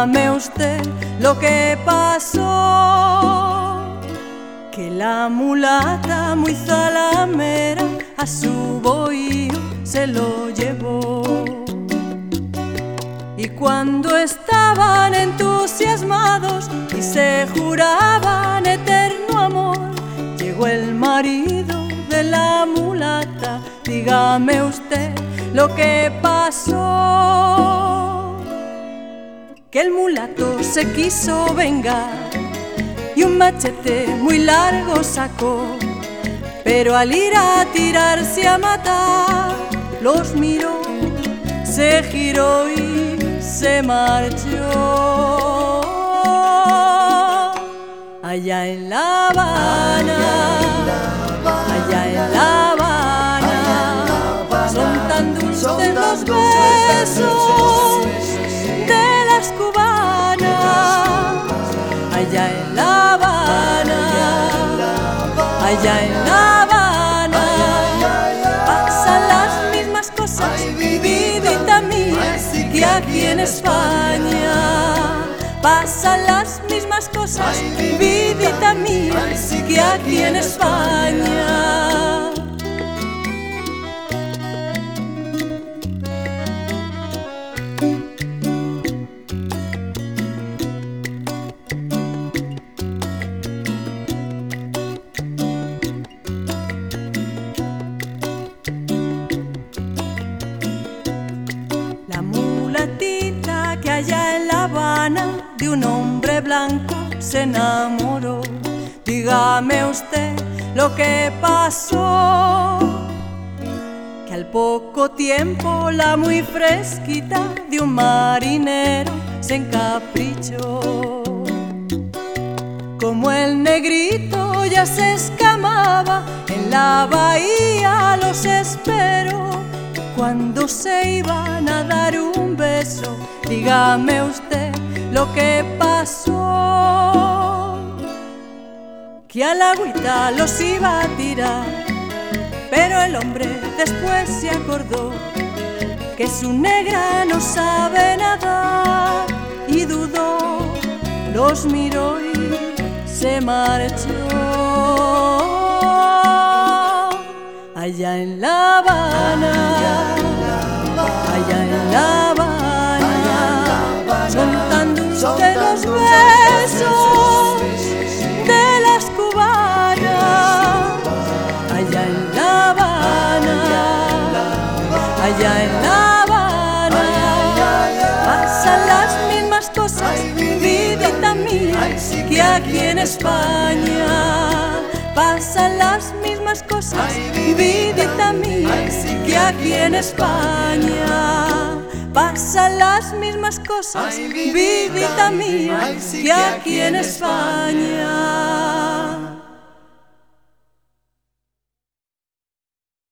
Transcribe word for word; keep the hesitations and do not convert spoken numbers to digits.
dígame usted lo que pasó, que la mulata muy zalamera a su bohío se lo llevó. Y cuando estaban entusiasmados y se juraban eterno amor, llegó el marido de la mulata, dígame usted lo que pasó, que el mulato se quiso vengar y un machete muy largo sacó, pero al ir a tirarse a matar, los miró, se giró y se marchó. Allá en La Habana, allá en La Habana, son tan dulces los besos de las cubanas. Allá en La Habana, allá en La Habana, pasan las mismas cosas, vidita mía, que aquí en España. Pasan las mismas cosas, vidita mía, que aquí en España. La mulatita que allá en La Habana de un hombre blanco se enamoró, dígame usted lo que pasó, que al poco tiempo la muy fresquita de un marinero se encaprichó. Como el negrito ya se escamaba, en la bahía los esperó. Cuando se iban a dar un beso, dígame usted lo que pasó, que al agüita los iba a tirar, pero el hombre después se acordó que su negra no sabe nadar y dudó, los miró y se marchó. Allá en La Habana, allá en La Habana, son tan dulces los besos de las cubanas. Allá en La Habana, allá en La Habana, pasan las mismas cosas, vidita mía, que aquí en España. Pasan las mismas cosas, vidita mía, que aquí en España. Pasan las mismas cosas, vidita mía, que aquí en España.